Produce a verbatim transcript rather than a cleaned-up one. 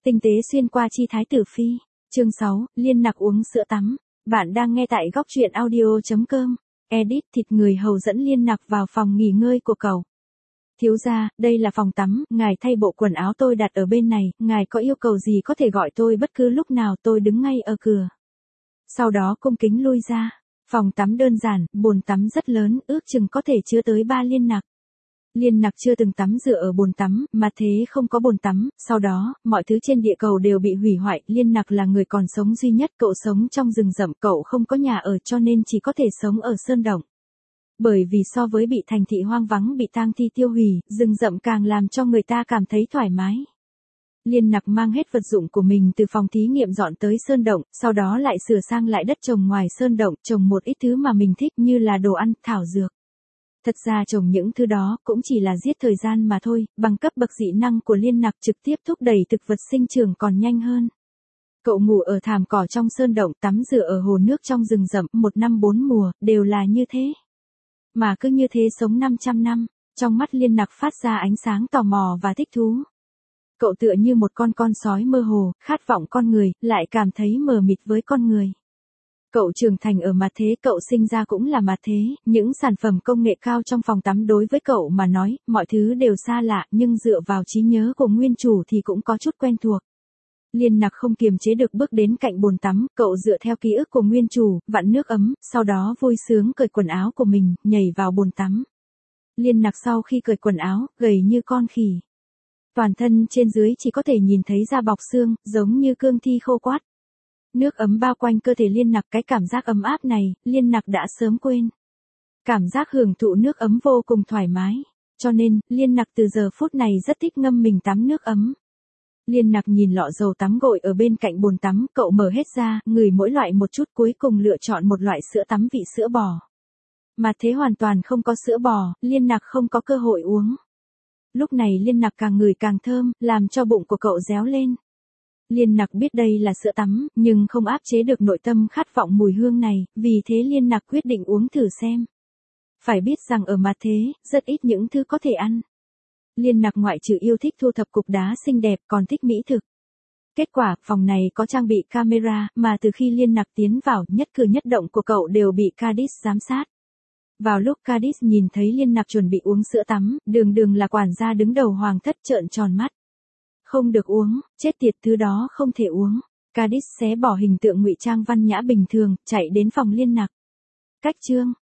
Tinh tế xuyên qua chi thái tử phi. Chương sáu, Liên Nặc uống sữa tắm. Bạn đang nghe tại góc truyện audio chấm com. Edit thịt người hầu dẫn Liên Nặc vào phòng nghỉ ngơi của cậu. Thiếu gia, đây là phòng tắm, ngài thay bộ quần áo tôi đặt ở bên này, ngài có yêu cầu gì có thể gọi tôi bất cứ lúc nào, tôi đứng ngay ở cửa. Sau đó cung kính lui ra. Phòng tắm đơn giản, bồn tắm rất lớn, ước chừng có thể chứa tới ba Liên Nặc. Liên Nặc chưa từng tắm rửa ở bồn tắm, mà thế không có bồn tắm, sau đó, mọi thứ trên địa cầu đều bị hủy hoại, Liên Nặc là người còn sống duy nhất, cậu sống trong rừng rậm, cậu không có nhà ở cho nên chỉ có thể sống ở sơn động. Bởi vì so với bị thành thị hoang vắng bị tang thi tiêu hủy, rừng rậm càng làm cho người ta cảm thấy thoải mái. Liên Nặc mang hết vật dụng của mình từ phòng thí nghiệm dọn tới sơn động, sau đó lại sửa sang lại đất trồng ngoài sơn động, trồng một ít thứ mà mình thích như là đồ ăn, thảo dược. Thật ra trồng những thứ đó cũng chỉ là giết thời gian mà thôi, bằng cấp bậc dị năng của Liên Nặc trực tiếp thúc đẩy thực vật sinh trưởng còn nhanh hơn. Cậu ngủ ở thảm cỏ trong sơn động, tắm rửa ở hồ nước trong rừng rậm, một năm bốn mùa, đều là như thế. Mà cứ như thế sống năm trăm năm, trong mắt Liên Nặc phát ra ánh sáng tò mò và thích thú. Cậu tựa như một con con sói mơ hồ, khát vọng con người, lại cảm thấy mờ mịt với con người. Cậu trưởng thành ở mặt thế, cậu sinh ra cũng là mặt thế, những sản phẩm công nghệ cao trong phòng tắm đối với cậu mà nói, mọi thứ đều xa lạ, nhưng dựa vào trí nhớ của nguyên chủ thì cũng có chút quen thuộc. Liên Nặc không kiềm chế được bước đến cạnh bồn tắm, cậu dựa theo ký ức của nguyên chủ, vặn nước ấm, sau đó vui sướng cởi quần áo của mình, nhảy vào bồn tắm. Liên Nặc sau khi cởi quần áo, gầy như con khỉ. Toàn thân trên dưới chỉ có thể nhìn thấy da bọc xương, giống như cương thi khô quắt. Nước ấm bao quanh cơ thể Liên Nặc, cái cảm giác ấm áp này, Liên Nặc đã sớm quên. Cảm giác hưởng thụ nước ấm vô cùng thoải mái, cho nên, Liên Nặc từ giờ phút này rất thích ngâm mình tắm nước ấm. Liên Nặc nhìn lọ dầu tắm gội ở bên cạnh bồn tắm, cậu mở hết ra, ngửi mỗi loại một chút, cuối cùng lựa chọn một loại sữa tắm vị sữa bò. Mà thế hoàn toàn không có sữa bò, Liên Nặc không có cơ hội uống. Lúc này Liên Nặc càng ngửi càng thơm, làm cho bụng của cậu réo lên. Liên Nặc biết đây là sữa tắm, nhưng không áp chế được nội tâm khát vọng mùi hương này, vì thế Liên Nặc quyết định uống thử xem. Phải biết rằng ở mặt thế, rất ít những thứ có thể ăn. Liên Nặc ngoại trừ yêu thích thu thập cục đá xinh đẹp còn thích mỹ thực. Kết quả, phòng này có trang bị camera, mà từ khi Liên Nặc tiến vào, nhất cử nhất động của cậu đều bị Cadis giám sát. Vào lúc Cadis nhìn thấy Liên Nặc chuẩn bị uống sữa tắm, đường đường là quản gia đứng đầu hoàng thất trợn tròn mắt. Không được uống, chết tiệt, thứ đó không thể uống. Cadis xé bỏ hình tượng ngụy trang văn nhã bình thường, chạy đến phòng Liên Nặc. Cách chương,